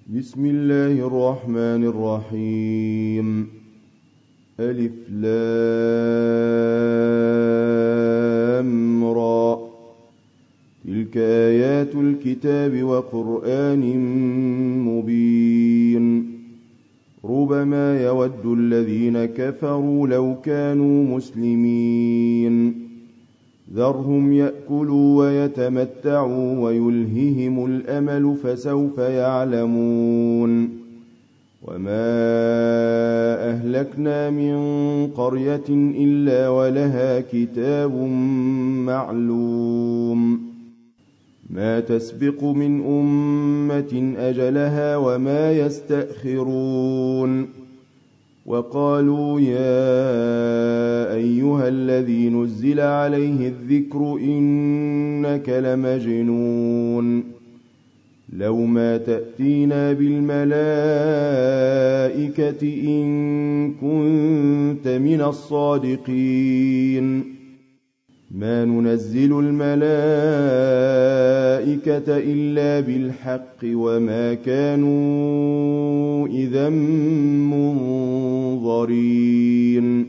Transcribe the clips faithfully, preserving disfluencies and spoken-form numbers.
بسم الله الرحمن الرحيم. ألف لام را. تلك آيات الكتاب وقرآن مبين. ربما يود الذين كفروا لو كانوا مسلمين. ذرهم يأكلوا ويتمتعوا ويلههم الأمل فسوف يعلمون. وما أهلكنا من قرية إلا ولها كتاب معلوم. ما تسبق من أمة أجلها وما يستأخرون. وقالوا يا أيها الذي نزل عليه الذكر إنك لمجنون. لو ما تأتينا بالملائكة إن كنت من الصادقين. ما ننزل الملائكة إلا بالحق وما كانوا إذا منظرين.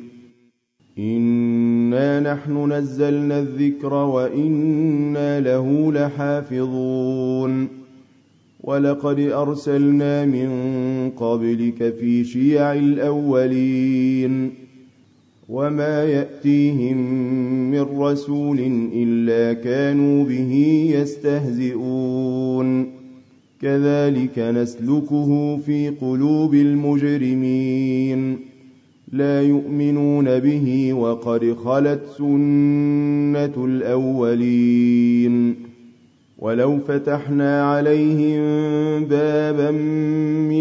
إنا نحن نزلنا الذكر وإنا له لحافظون. ولقد أرسلنا من قبلك في شيع الأولين. وما يأتيهم من رسول إلا كانوا به يستهزئون. كذلك نسلكه في قلوب المجرمين. لا يؤمنون به وقد خلت سنة الأولين. ولو فتحنا عليهم بابا من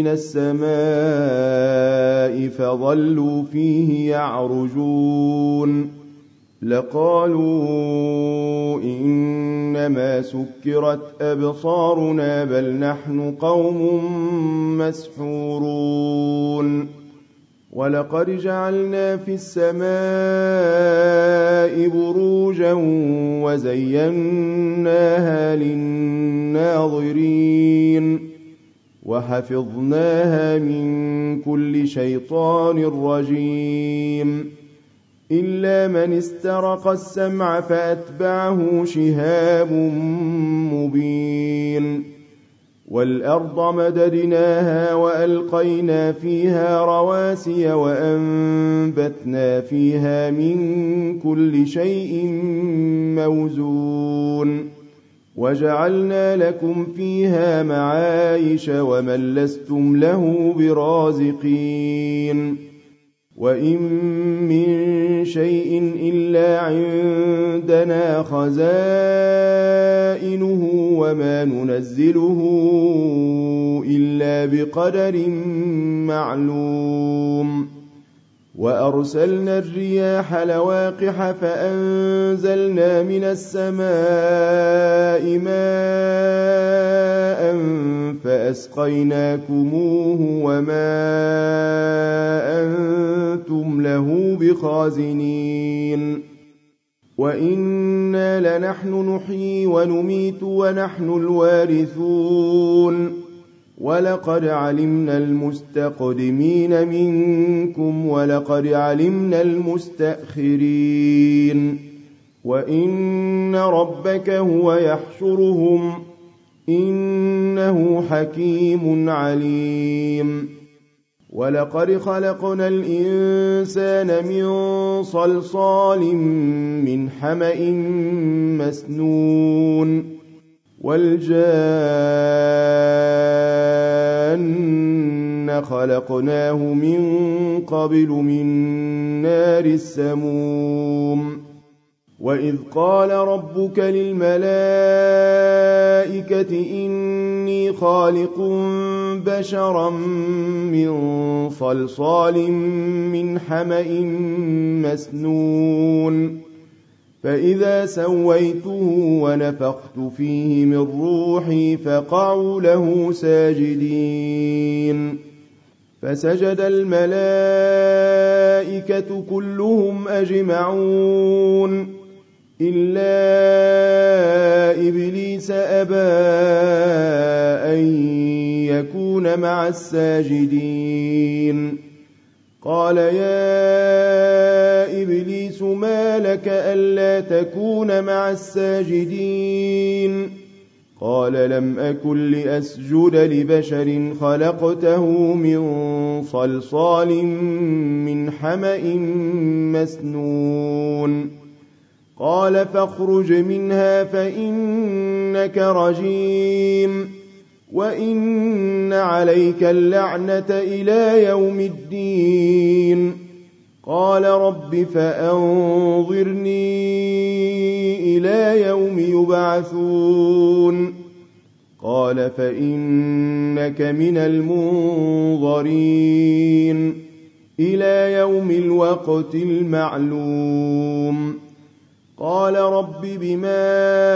السماء فظلوا فيه يعرجون لقالوا إنما سكرت أبصارنا بل نحن قوم مسحورون. ولقد جعلنا في السماء بروجا وزيناها للناظرين وحفظناها من كل شيطان رجيم إلا من استرق السمع فأتبعه شهاب مبين. والأرض مددناها وألقينا فيها رواسي وأنبتنا فيها من كل شيء موزون. وجعلنا لكم فيها معايش ومن لستم له برازقين. وإن من شيء إلا عندنا خزائنه وما ننزله إلا بقدر معلوم. وأرسلنا الرياح لواقح فأنزلنا من السماء ماء فأسقيناكموه وما أنتم له بخازنين. وإنا لنحن نحيي ونميت ونحن الوارثون. ولقد علمنا المستقدمين منكم ولقد علمنا المستأخرين. وإن ربك هو يحشرهم إنه حكيم عليم. ولقد خلقنا الإنسان من صلصال من حمأ مسنون. والجان خلقناه من قبل من نار السموم. وإذ قال ربك للملائكة إني خالق بشرا من صلصال من حمأ مسنون. فإذا سويته ونفخت فيه من روحي فقعوا له ساجدين. فسجد الملائكة كلهم أجمعون إلا إبليس أبى أن ليكون مع الساجدين. قال يا إبليس ما لك ألا تكون مع الساجدين؟ قال لم أكن لأسجد لبشر خلقته من صلصال من حمأ مسنون. قال فاخرج منها فإنك رجيم وإن عليك اللعنة إلى يوم الدين. قال رب فأنظرني إلى يوم يبعثون. قال فإنك من المنظرين إلى يوم الوقت المعلوم. قال رب بما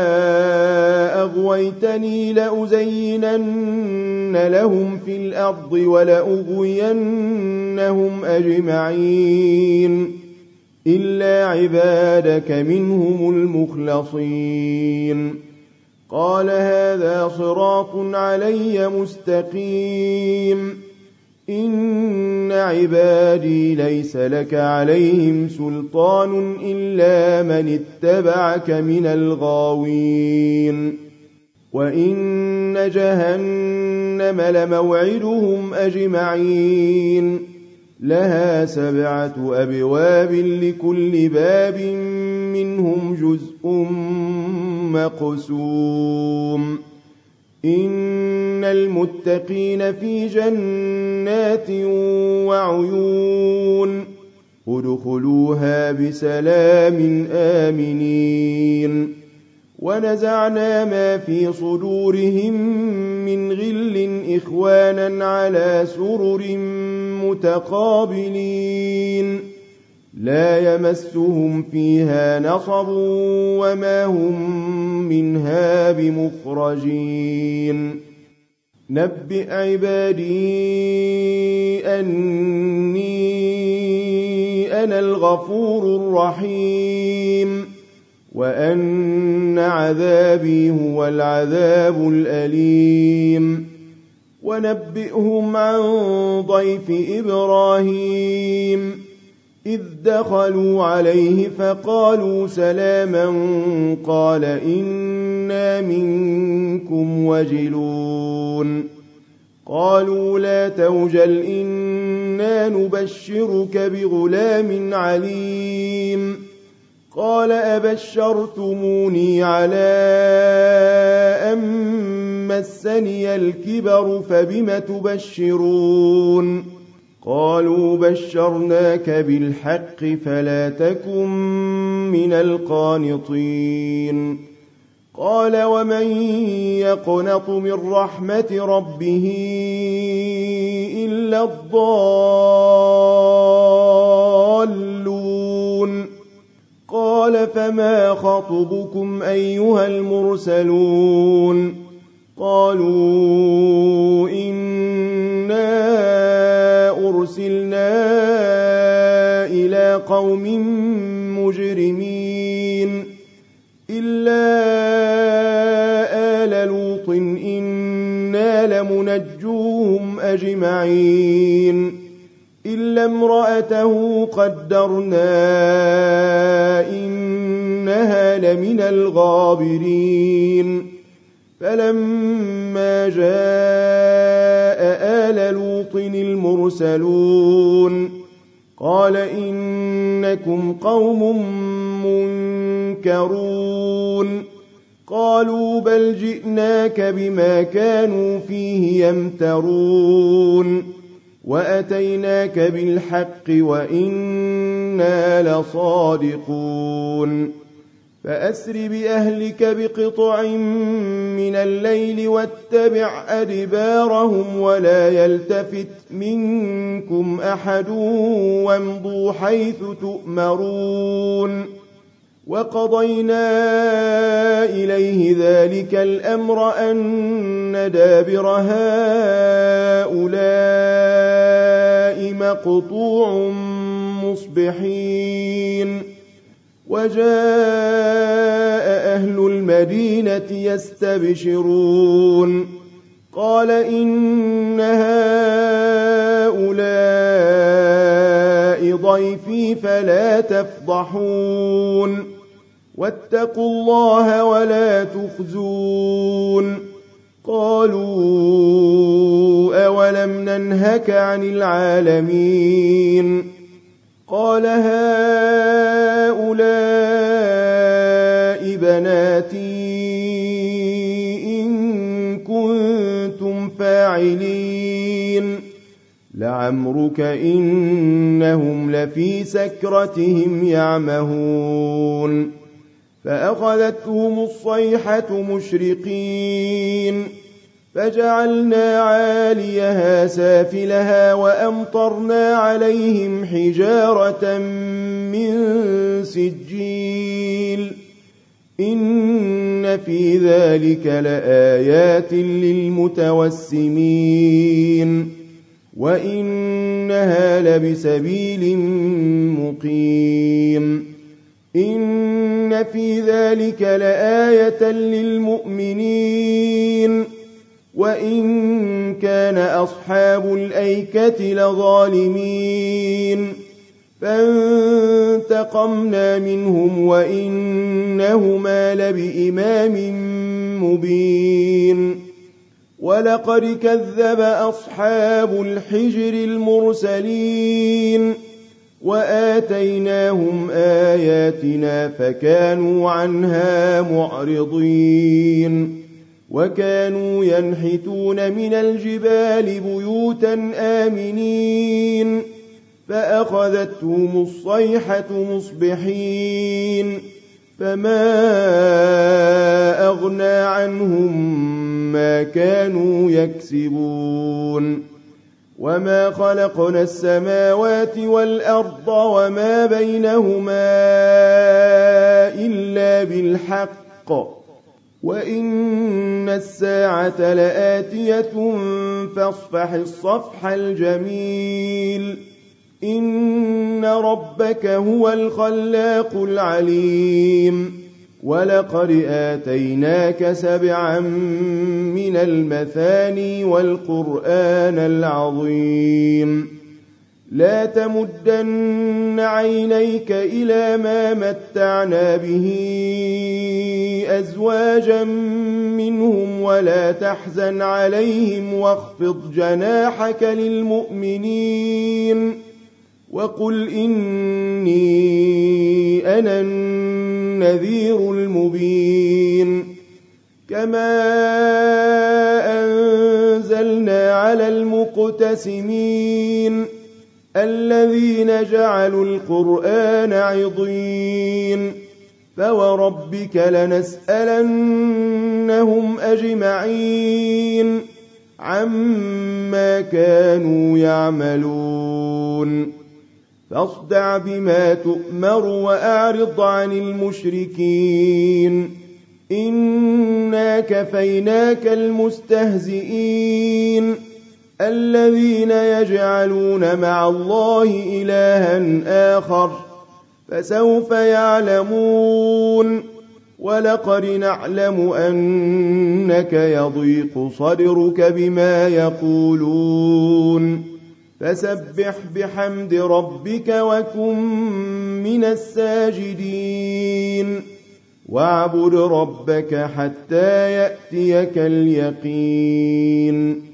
أغويتني لأزينن لهم في الأرض ولأغوينهم أجمعين إلا عبادك منهم المخلصين. قال هذا صراط علي مستقيم إن عبادي ليس لك عليهم سلطان إلا من اتبعك من الغاوين. وإن جهنم لموعدهم أجمعين لها سبعة أبواب لكل باب منهم جزء مقسوم. إن المتقين في جنات وعيون ادخلوها بسلام آمنين. ونزعنا ما في صدورهم من غل إخوانا على سرر متقابلين لا يمسهم فيها نصب وما هم منها بمخرجين. نبئ عبادي أني أنا الغفور الرحيم وأن عذابي هو العذاب الأليم. ونبئهم عن ضيف إبراهيم إذ دخلوا عليه فقالوا سلاما قال إنا منكم وجلون. قالوا لا توجل إنا نبشرك بغلام عليم. قال أبشرتموني على أن مسني الكبر فبم تبشرون؟ قالوا بشرناك بالحق فلا تكن من القانطين. قال ومن يقنط من رحمة ربه إلا الضالون. قال فما خطبكم أيها المرسلون؟ قالوا إنا أرسلنا إلى قوم مجرمين إلا آل لوط إنا لمنجوهم أجمعين إلا امرأته قدرنا إنها لمن الغابرين. فلما جاء آل لوط المرسلون قال إنكم قوم منكرون. قالوا بل جئناك بما كانوا فيه يمترون وأتيناك بالحق وإنا لصادقون. فأسر بأهلك بقطع من الليل واتبع أدبارهم ولا يلتفت منكم أحد وامضوا حيث تؤمرون. وقضينا إليه ذلك الأمر أن دابر هؤلاء مقطوع مصبحين. وجاء أهل المدينة يستبشرون قال إن هؤلاء ضيفي فلا تفضحون واتقوا الله ولا تخزون قالوا أولم ننهك عن العالمين قال هؤلاء بناتي إن كنتم فاعلين لعمرك إنهم لفي سكرتهم يعمهون فأخذتهم الصيحة مشرقين فجعلنا عاليها سافلها وأمطرنا عليهم حجارة من سجيل إن في ذلك لآيات للمتوسمين وإنها لبسبيل مقيم إن في ذلك لآية للمؤمنين وإن كان أصحاب الأيكة لظالمين فانتقمنا منهم وإنهما لبإمام مبين ولقد كذب أصحاب الحجر المرسلين وآتيناهم آياتنا فكانوا عنها معرضين وكانوا ينحتون من الجبال بيوتا آمنين فأخذتهم الصيحة مصبحين فما أغنى عنهم ما كانوا يكسبون وما خلقنا السماوات والأرض وما بينهما إلا بالحق وإن الساعة لآتية فاصفح الصفح الجميل إن ربك هو الخلاق العليم ولقد آتيناك سبعا من المثاني والقرآن العظيم لا تمدن عينيك إلى ما متعنا به أزواجا منهم ولا تحزن عليهم واخفض جناحك للمؤمنين وقل إني أنا النذير المبين كما أنزلنا على المقتسمين الذين جعلوا القرآن عضين فوربك لنسألنهم أجمعين عما كانوا يعملون فاصدع بما تؤمر وأعرض عن المشركين إنا كفيناك المستهزئين الذين يجعلون مع الله إلها آخر فسوف يعلمون ولقد نعلم أنك يضيق صدرك بما يقولون فسبح بحمد ربك وكن من الساجدين واعبد ربك حتى يأتيك اليقين